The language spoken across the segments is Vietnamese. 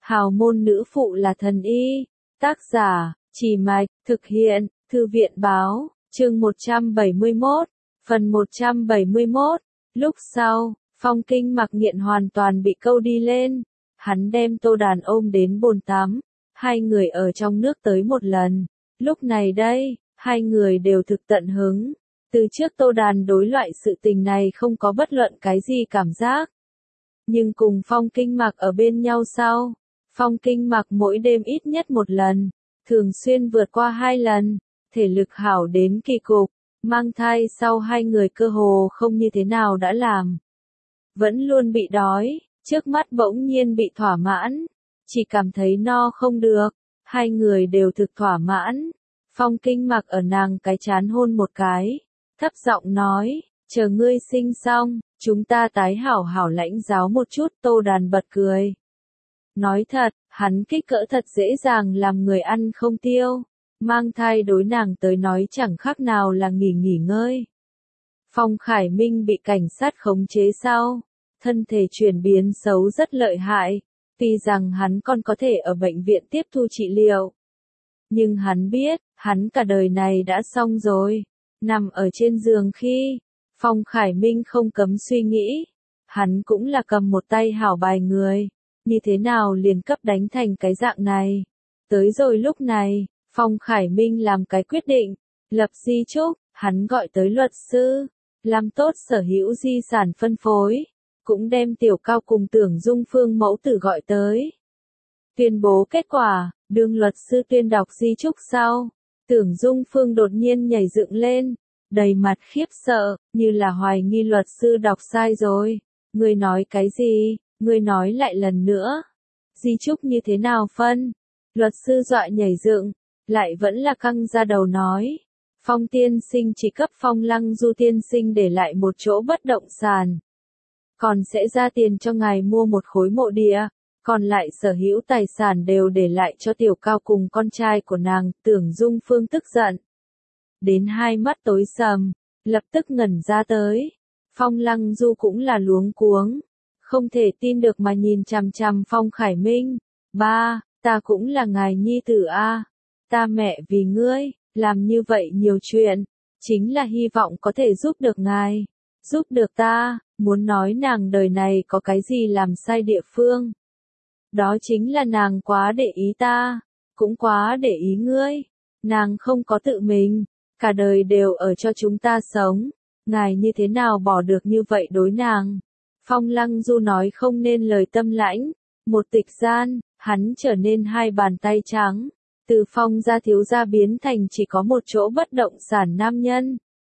Hào môn nữ phụ là thần y. Tác giả, Trì Mạch, thực hiện, Thư viện báo, chương 171, phần 171. Lúc sau, Phong Kinh Mặc Nghiện hoàn toàn bị câu đi lên. Hắn đem Tô Đàn ôm đến bồn tắm. Hai người ở trong nước tới một lần. Lúc này đây, hai người đều thực tận hứng. Từ trước Tô Đàn đối loại sự tình này không có bất luận cái gì cảm giác. Nhưng cùng Phong Kinh Mặc ở bên nhau sau, Phong Kinh Mặc mỗi đêm ít nhất một lần, thường xuyên vượt qua 2 lần, thể lực hảo đến kỳ cục, mang thai sau hai người cơ hồ không như thế nào đã làm. Vẫn luôn bị đói, trước mắt bỗng nhiên bị thỏa mãn, chỉ cảm thấy no không được, hai người đều thực thỏa mãn. Phong Kinh Mặc ở nàng cái trán hôn một cái, thấp giọng nói, chờ ngươi sinh xong, chúng ta tái hảo hảo lãnh giáo một chút. Tô Đàn bật cười. Nói thật, hắn kích cỡ thật dễ dàng làm người ăn không tiêu, mang thai đối nàng tới nói chẳng khác nào là nghỉ ngơi. Phong Khải Minh bị cảnh sát khống chế sau, thân thể chuyển biến xấu rất lợi hại, tuy rằng hắn còn có thể ở bệnh viện tiếp thu trị liệu. Nhưng hắn biết, hắn cả đời này đã xong rồi. Nằm ở trên giường khi, Phong Khải Minh không cấm suy nghĩ, hắn cũng là cầm một tay hảo bài người, như thế nào liền cấp đánh thành cái dạng này. Tới rồi lúc này, Phong Khải Minh làm cái quyết định, lập di chúc, hắn gọi tới luật sư, làm tốt sở hữu di sản phân phối, cũng đem Tiểu Cao cùng Tưởng Dung Phương mẫu tử gọi tới. Tuyên bố kết quả, đương luật sư tuyên đọc di chúc sau, Tưởng Dung Phương đột nhiên nhảy dựng lên, đầy mặt khiếp sợ, như là hoài nghi luật sư đọc sai rồi. Ngươi nói cái gì? Ngươi nói lại lần nữa. Di chúc như thế nào phân? Luật sư dọa nhảy dựng, lại vẫn là căng ra đầu nói. Phong tiên sinh chỉ cấp Phong Lăng Du tiên sinh để lại một chỗ bất động sản. Còn sẽ ra tiền cho ngài mua một khối mộ địa, còn lại sở hữu tài sản đều để lại cho Tiểu Cao cùng con trai của nàng. Tưởng Dung Phương tức giận đến hai mắt tối sầm, lập tức ngẩn ra tới. Phong Lăng Du cũng là luống cuống, không thể tin được mà nhìn chằm chằm Phong Khải Minh. Ba, ta cũng là ngài nhi tử a, ta mẹ vì ngươi, làm như vậy nhiều chuyện, chính là hy vọng có thể giúp được ngài, giúp được ta. Muốn nói nàng đời này có cái gì làm sai địa phương, đó chính là nàng quá để ý ta, cũng quá để ý ngươi. Nàng không có tự mình, cả đời đều ở cho chúng ta sống, ngài như thế nào bỏ được như vậy đối nàng. Phong Lăng Du nói không nên lời tâm lãnh, một tịch gian, hắn trở nên hai bàn tay trắng, từ Phong gia thiếu gia biến thành chỉ có một chỗ bất động sản nam nhân.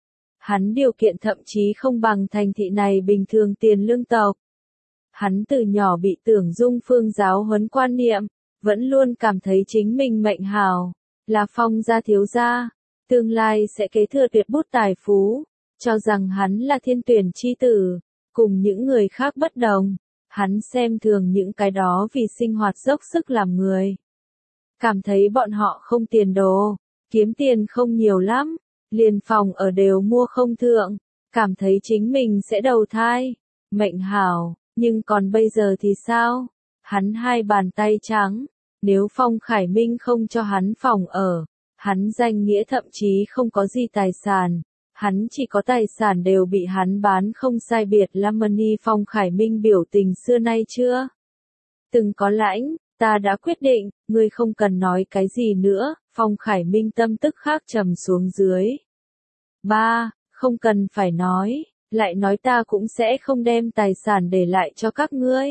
Hắn điều kiện thậm chí không bằng thành thị này bình thường tiền lương tộc. Hắn từ nhỏ bị Tưởng Dung Phương giáo huấn quan niệm, vẫn luôn cảm thấy chính mình mệnh hảo, là Phong gia thiếu gia, tương lai sẽ kế thừa tuyệt bút tài phú, cho rằng hắn là thiên tuyển chi tử, cùng những người khác bất đồng. Hắn xem thường những cái đó vì sinh hoạt dốc sức làm người, cảm thấy bọn họ không tiền đồ, kiếm tiền không nhiều lắm, liền phòng ở đều mua không thượng, cảm thấy chính mình sẽ đầu thai, mệnh hảo. Nhưng còn bây giờ thì sao? Hắn hai bàn tay trắng, nếu Phong Khải Minh không cho hắn phòng ở, hắn danh nghĩa thậm chí không có gì tài sản, hắn chỉ có tài sản đều bị hắn bán không sai biệt lắm. Money. Phong Khải Minh biểu tình xưa nay chưa từng có lãnh, ta đã quyết định, ngươi không cần nói cái gì nữa. Phong Khải Minh tâm tức khắc trầm xuống dưới. Ba, không cần phải nói, lại nói ta cũng sẽ không đem tài sản để lại cho các ngươi.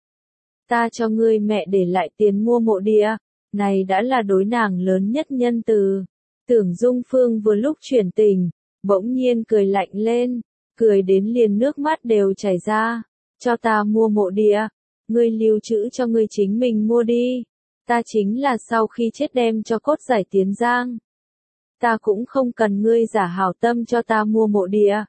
Ta cho ngươi mẹ để lại tiền mua mộ địa, này đã là đối nàng lớn nhất nhân từ. Tưởng Dung Phương vừa lúc chuyển tình, bỗng nhiên cười lạnh lên, cười đến liền nước mắt đều chảy ra. Cho ta mua mộ địa, ngươi lưu trữ cho ngươi chính mình mua đi, ta chính là sau khi chết đem cho cốt giải tiến giang. Ta cũng không cần ngươi giả hảo tâm cho ta mua mộ địa.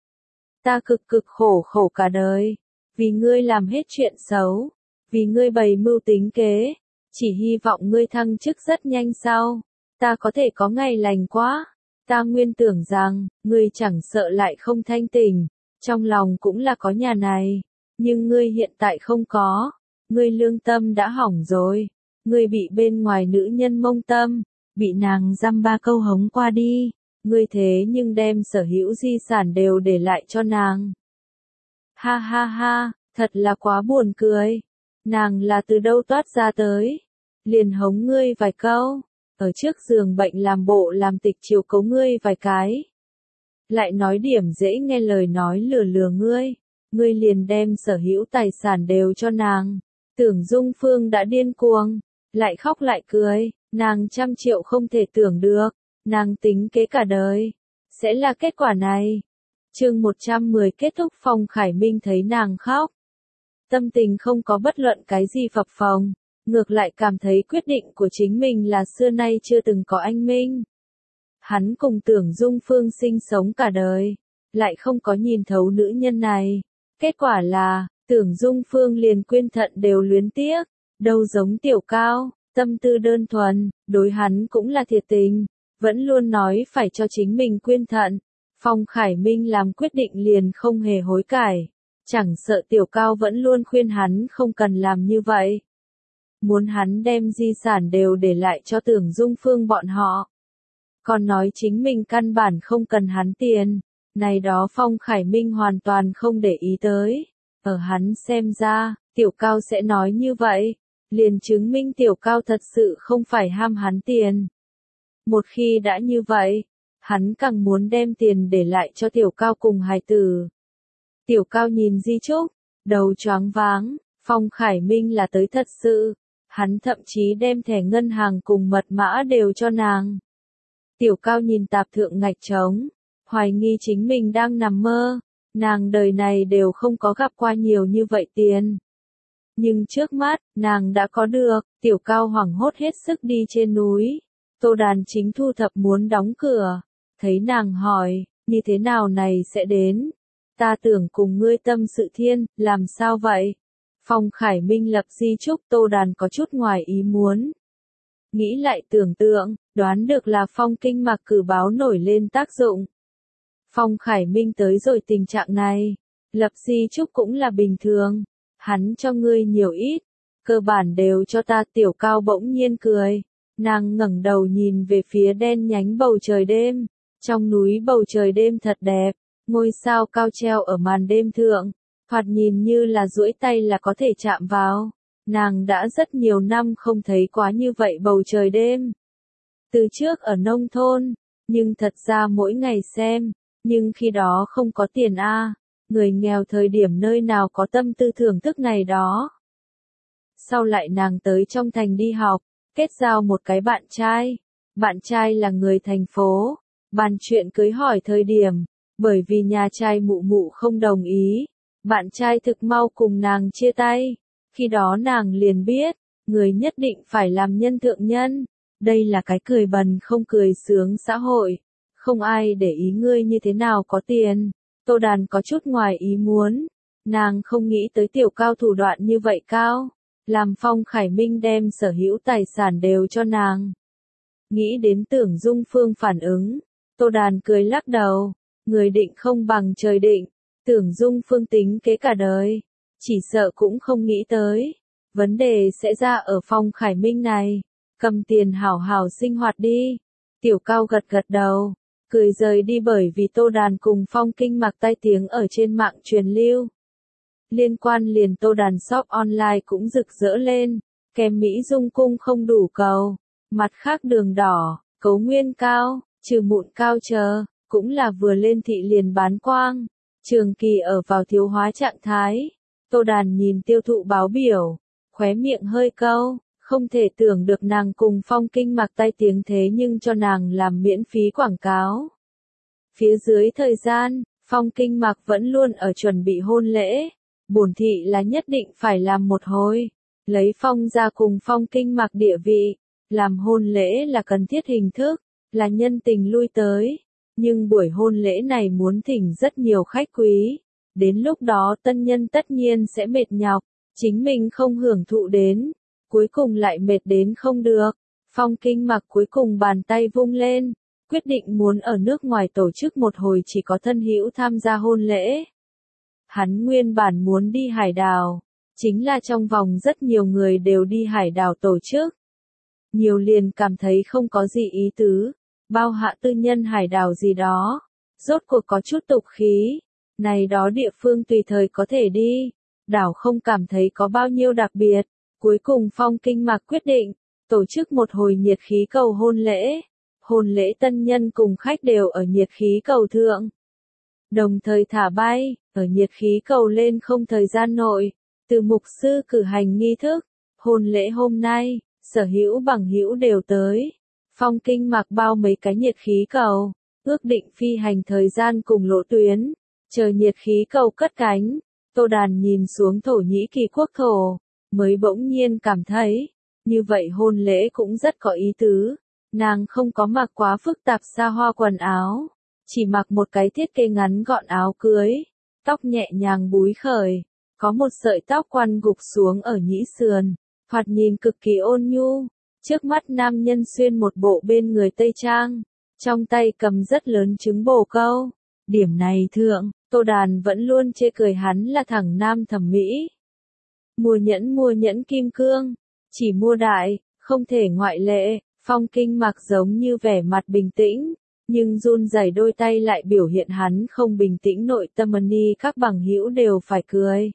Ta cực khổ cả đời, vì ngươi làm hết chuyện xấu, vì ngươi bày mưu tính kế, chỉ hy vọng ngươi thăng chức rất nhanh sau, ta có thể có ngày lành quá. Ta nguyên tưởng rằng, ngươi chẳng sợ lại không thanh tỉnh, trong lòng cũng là có nhà này, nhưng ngươi hiện tại không có, ngươi lương tâm đã hỏng rồi, ngươi bị bên ngoài nữ nhân mông tâm, bị nàng dăm ba câu hống qua đi, ngươi thế nhưng đem sở hữu di sản đều để lại cho nàng. Ha ha ha, thật là quá buồn cười, nàng là từ đâu toát ra tới, liền hống ngươi vài câu, ở trước giường bệnh làm bộ làm tịch chiều cấu ngươi vài cái. Lại nói điểm dễ nghe lời nói lừa lừa ngươi liền đem sở hữu tài sản đều cho nàng. Tưởng Dung Phương đã điên cuồng, lại khóc lại cười, nàng 100 triệu không thể tưởng được, nàng tính kế cả đời, sẽ là kết quả này. Chương 110 kết thúc. Phong Khải Minh thấy nàng khóc, tâm tình không có bất luận cái gì phập phồng, ngược lại cảm thấy quyết định của chính mình là xưa nay chưa từng có anh minh. Hắn cùng Tưởng Dung Phương sinh sống cả đời, lại không có nhìn thấu nữ nhân này. Kết quả là, Tưởng Dung Phương liền quyên thận đều luyến tiếc, đâu giống Tiểu Cao, tâm tư đơn thuần, đối hắn cũng là thiệt tình, vẫn luôn nói phải cho chính mình quyên thận. Phong Khải Minh làm quyết định liền không hề hối cải, chẳng sợ Tiểu Cao vẫn luôn khuyên hắn không cần làm như vậy. Muốn hắn đem di sản đều để lại cho Tưởng Dung Phương bọn họ. Còn nói chính mình căn bản không cần hắn tiền, này đó Phong Khải Minh hoàn toàn không để ý tới. Ở hắn xem ra, Tiểu Cao sẽ nói như vậy, liền chứng minh Tiểu Cao thật sự không phải ham hắn tiền. Một khi đã như vậy, hắn càng muốn đem tiền để lại cho Tiểu Cao cùng hài tử. Tiểu Cao nhìn di chúc, đầu choáng váng, Phong Khải Minh là tới thật sự, hắn thậm chí đem thẻ ngân hàng cùng mật mã đều cho nàng. Tiểu Cao nhìn tạp thượng ngạch trống, hoài nghi chính mình đang nằm mơ, nàng đời này đều không có gặp qua nhiều như vậy tiền. Nhưng trước mắt, nàng đã có được. Tiểu Cao hoảng hốt hết sức đi trên núi. Tô Đàn chính thu thập muốn đóng cửa, thấy nàng hỏi, như thế nào này sẽ đến? Ta tưởng cùng ngươi tâm sự thiên, làm sao vậy? Phong Khải Minh lập di chúc. Tô Đàn có chút ngoài ý muốn. Nghĩ lại tưởng tượng, đoán được là Phong Kinh Mạc cử báo nổi lên tác dụng. Phong Khải Minh tới rồi tình trạng này, lập di chúc cũng là bình thường, hắn cho ngươi nhiều ít, cơ bản đều cho ta. Tiểu Cao bỗng nhiên cười, nàng ngẩng đầu nhìn về phía đen nhánh bầu trời đêm, trong núi bầu trời đêm thật đẹp, ngôi sao cao treo ở màn đêm thượng, thoạt nhìn như là duỗi tay là có thể chạm vào. Nàng đã rất nhiều năm không thấy quá như vậy bầu trời đêm. Từ trước ở nông thôn, nhưng thật ra mỗi ngày xem, nhưng khi đó không có tiền a, người nghèo thời điểm nơi nào có tâm tư thưởng thức này đó. Sau lại nàng tới trong thành đi học, kết giao một cái bạn trai là người thành phố, bàn chuyện cưới hỏi thời điểm, bởi vì nhà trai mụ mụ không đồng ý, bạn trai thực mau cùng nàng chia tay. Khi đó nàng liền biết, người nhất định phải làm nhân thượng nhân, đây là cái cười bần không cười sướng xã hội, không ai để ý ngươi như thế nào có tiền. Tô Đàn có chút ngoài ý muốn, nàng không nghĩ tới Tiểu Cao thủ đoạn như vậy cao, làm Phong Khải Minh đem sở hữu tài sản đều cho nàng. Nghĩ đến Tưởng Dung Phương phản ứng, Tô Đàn cười lắc đầu, người định không bằng trời định, Tưởng Dung Phương tính kế cả đời, chỉ sợ cũng không nghĩ tới, vấn đề sẽ ra ở Phong Khải Minh này, cầm tiền hảo hảo sinh hoạt đi. Tiểu Cao gật gật đầu, cười rời đi bởi vì Tô Đàn cùng Phong Kinh Mạc tai tiếng ở trên mạng truyền lưu. Liên quan liền Tô Đàn shop online cũng rực rỡ lên, kèm Mỹ Dung cung không đủ cầu, mặt khác đường đỏ, cấu nguyên cao, trừ mụn cao chờ, cũng là vừa lên thị liền bán quang, trường kỳ ở vào thiếu hóa trạng thái. Tô Đàn nhìn tiêu thụ báo biểu, khóe miệng hơi câu, không thể tưởng được nàng cùng Phong Kinh Mạc tai tiếng thế nhưng cho nàng làm miễn phí quảng cáo. Phía dưới thời gian, Phong Kinh Mạc vẫn luôn ở chuẩn bị hôn lễ, bổn thị là nhất định phải làm một hồi, lấy Phong gia cùng Phong Kinh Mạc địa vị, làm hôn lễ là cần thiết hình thức, là nhân tình lui tới, nhưng buổi hôn lễ này muốn thỉnh rất nhiều khách quý. Đến lúc đó tân nhân tất nhiên sẽ mệt nhọc, chính mình không hưởng thụ đến, cuối cùng lại mệt đến không được. Phong Kinh Mạc cuối cùng bàn tay vung lên, quyết định muốn ở nước ngoài tổ chức một hồi chỉ có thân hữu tham gia hôn lễ. Hắn nguyên bản muốn đi hải đảo, chính là trong vòng rất nhiều người đều đi hải đảo tổ chức. Nhiều liền cảm thấy không có gì ý tứ, bao hạ tư nhân hải đảo gì đó, rốt cuộc có chút tục khí, này đó địa phương tùy thời có thể đi, đảo không cảm thấy có bao nhiêu đặc biệt, cuối cùng Phong Kinh Mạc quyết định, tổ chức một hồi nhiệt khí cầu hôn lễ tân nhân cùng khách đều ở nhiệt khí cầu thượng. Đồng thời thả bay, ở nhiệt khí cầu lên không thời gian nội, từ mục sư cử hành nghi thức, hôn lễ hôm nay, sở hữu bằng hữu đều tới. Phong Kinh Mạc bao mấy cái nhiệt khí cầu, ước định phi hành thời gian cùng lộ tuyến, chờ nhiệt khí cầu cất cánh, Tô Đàn nhìn xuống Thổ Nhĩ Kỳ quốc thổ, mới bỗng nhiên cảm thấy, như vậy hôn lễ cũng rất có ý tứ, nàng không có mặc quá phức tạp xa hoa quần áo, chỉ mặc một cái thiết kế ngắn gọn áo cưới, tóc nhẹ nhàng búi khởi, có một sợi tóc quăn gục xuống ở nhĩ sườn, thoạt nhìn cực kỳ ôn nhu. Trước mắt nam nhân xuyên một bộ bên người tây trang, trong tay cầm rất lớn trứng bồ câu. Điểm này thượng, Tô Đàn vẫn luôn chê cười hắn là thằng nam thẩm mỹ. Mua nhẫn kim cương, chỉ mua đại, không thể ngoại lệ. Phong Kinh Mạc giống như vẻ mặt bình tĩnh, nhưng run rẩy đôi tay lại biểu hiện hắn không bình tĩnh nội tâm. Ni các bằng hữu đều phải cười.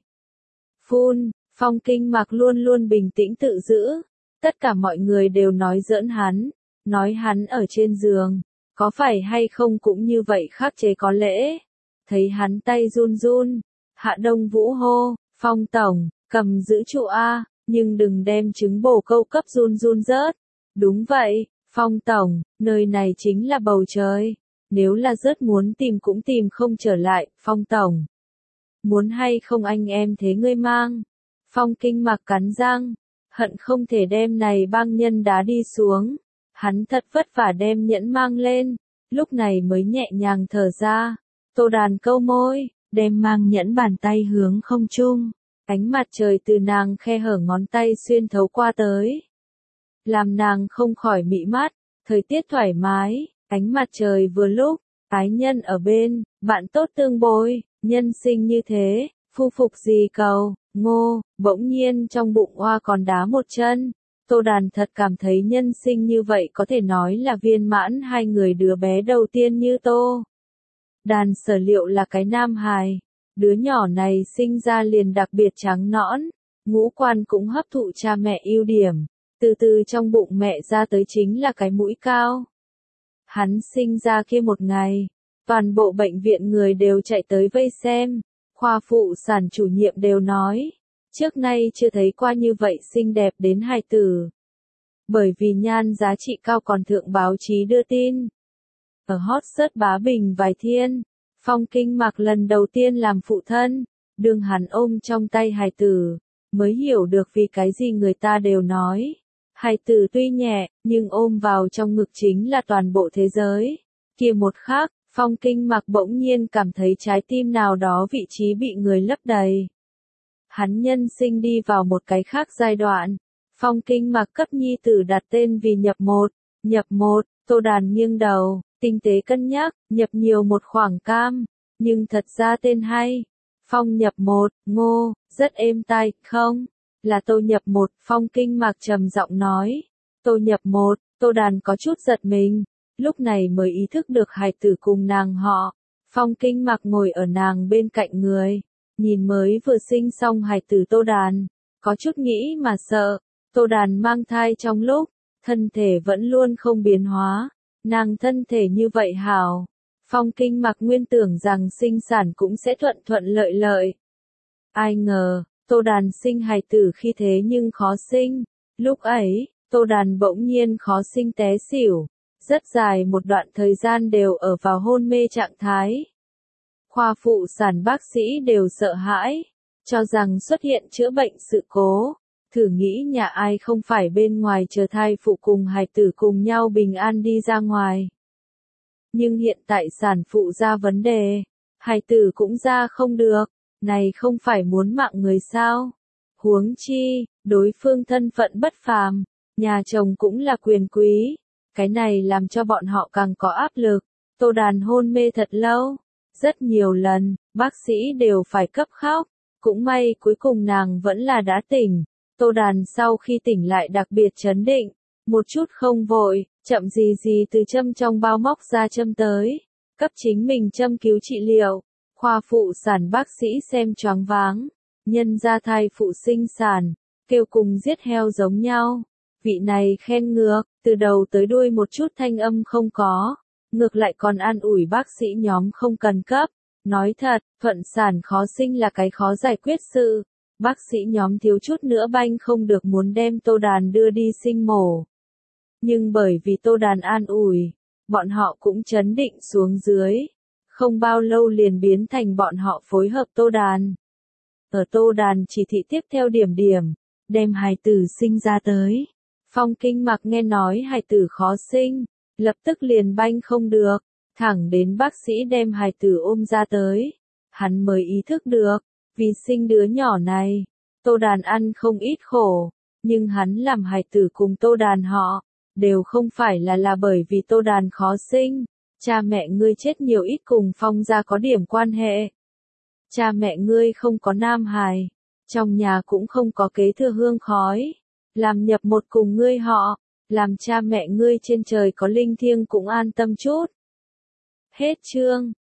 Phun, Phong Kinh Mạc luôn luôn bình tĩnh tự giữ. Tất cả mọi người đều nói giỡn hắn, nói hắn ở trên giường, có phải hay không cũng như vậy khắc chế có lễ. Thấy hắn tay run run, Hạ Đông Vũ hô, Phong tổng, cầm giữ trụ A, nhưng đừng đem trứng bồ câu cấp run run rớt. Đúng vậy, Phong tổng, nơi này chính là bầu trời, nếu là rớt muốn tìm cũng tìm không trở lại. Phong tổng, muốn hay không anh em thế ngươi mang. Phong Kinh Mạc cắn răng, hận không thể đem này băng nhân đá đi xuống. Hắn thật vất vả đem nhẫn mang lên, lúc này mới nhẹ nhàng thở ra. Tô Đàn câu môi, đem mang nhẫn bàn tay hướng không trung. Ánh mặt trời từ nàng khe hở ngón tay xuyên thấu qua tới, làm nàng không khỏi mị mắt. Thời tiết thoải mái, ánh mặt trời vừa lúc, ái nhân ở bên, bạn tốt tương bồi, nhân sinh như thế, phu phục gì cầu. Ngô, bỗng nhiên trong bụng oa còn đá một chân. Tô Đàn thật cảm thấy nhân sinh như vậy có thể nói là viên mãn. Hai người đứa bé đầu tiên như Tô Đàn sở liệu là cái nam hài. Đứa nhỏ này sinh ra liền đặc biệt trắng nõn, ngũ quan cũng hấp thụ cha mẹ ưu điểm. Từ từ trong bụng mẹ ra tới chính là cái mũi cao. Hắn sinh ra kia một ngày, toàn bộ bệnh viện người đều chạy tới vây xem. Khoa phụ sản chủ nhiệm đều nói, trước nay chưa thấy qua như vậy xinh đẹp đến hài tử. Bởi vì nhan giá trị cao còn thượng báo chí đưa tin. Ở hot search bá bình vài thiên, Phong Kinh Mạc lần đầu tiên làm phụ thân, đương hắn ôm trong tay hài tử, mới hiểu được vì cái gì người ta đều nói. Hài tử tuy nhẹ, nhưng ôm vào trong ngực chính là toàn bộ thế giới. Kia một khắc, Phong Kinh Mạc bỗng nhiên cảm thấy trái tim nào đó vị trí bị người lấp đầy. Hắn nhân sinh đi vào một cái khác giai đoạn. Phong Kinh Mạc cấp nhi tử đặt tên vì nhập một, Tô Đàn nghiêng đầu, tinh tế cân nhắc, nhập nhiều một khoảng cam, nhưng thật ra tên hay. Phong nhập một, Ngô, rất êm tai, không? Là Tô nhập một. Phong Kinh Mạc trầm giọng nói. Tô nhập một. Tô Đàn có chút giật mình, lúc này mới ý thức được hài tử cùng nàng họ. Phong Kinh Mạc ngồi ở nàng bên cạnh người, nhìn mới vừa sinh xong hài tử Tô Đàn, có chút nghĩ mà sợ. Tô Đàn mang thai trong lúc, thân thể vẫn luôn không biến hóa, nàng thân thể như vậy hảo. Phong Kinh Mạc nguyên tưởng rằng sinh sản cũng sẽ thuận thuận lợi lợi. Ai ngờ, Tô Đàn sinh hài tử khi thế nhưng khó sinh. Lúc ấy, Tô Đàn bỗng nhiên khó sinh té xỉu. Rất dài một đoạn thời gian đều ở vào hôn mê trạng thái. Khoa phụ sản bác sĩ đều sợ hãi, cho rằng xuất hiện chữa bệnh sự cố. Thử nghĩ nhà ai không phải bên ngoài chờ thai phụ cùng hài tử cùng nhau bình an đi ra ngoài. Nhưng hiện tại sản phụ ra vấn đề, hài tử cũng ra không được, này không phải muốn mạng người sao? Huống chi, đối phương thân phận bất phàm, nhà chồng cũng là quyền quý. Cái này làm cho bọn họ càng có áp lực. Tô Đàn hôn mê thật lâu, rất nhiều lần, bác sĩ đều phải cấp khóc. Cũng may cuối cùng nàng vẫn là đã tỉnh. Tô Đàn sau khi tỉnh lại đặc biệt trấn định, một chút không vội, chậm gì gì từ châm trong bao móc ra châm tới, cấp chính mình châm cứu trị liệu. Khoa phụ sản bác sĩ xem choáng váng, nhân ra thai phụ sinh sản, kêu cùng giết heo giống nhau. Vị này khen ngược, từ đầu tới đuôi một chút thanh âm không có, ngược lại còn an ủi bác sĩ nhóm không cần cấp. Nói thật, thuận sản khó sinh là cái khó giải quyết sự. Bác sĩ nhóm thiếu chút nữa banh không được muốn đem Tô Đàn đưa đi sinh mổ. Nhưng bởi vì Tô Đàn an ủi, bọn họ cũng trấn định xuống dưới. Không bao lâu liền biến thành bọn họ phối hợp Tô Đàn. Ở Tô Đàn chỉ thị tiếp theo điểm, đem hài tử sinh ra tới. Phong Kinh Mặc nghe nói hài tử khó sinh, lập tức liền banh không được, thẳng đến bác sĩ đem hài tử ôm ra tới. Hắn mới ý thức được, vì sinh đứa nhỏ này, Tô Đàn ăn không ít khổ, nhưng hắn làm hài tử cùng Tô Đàn họ, đều không phải là bởi vì Tô Đàn khó sinh. Cha mẹ ngươi chết nhiều ít cùng Phong gia có điểm quan hệ. Cha mẹ ngươi không có nam hài, trong nhà cũng không có kế thừa hương khói, làm nhập một cùng ngươi họ, làm cha mẹ ngươi trên trời có linh thiêng cũng an tâm chút. Hết chương.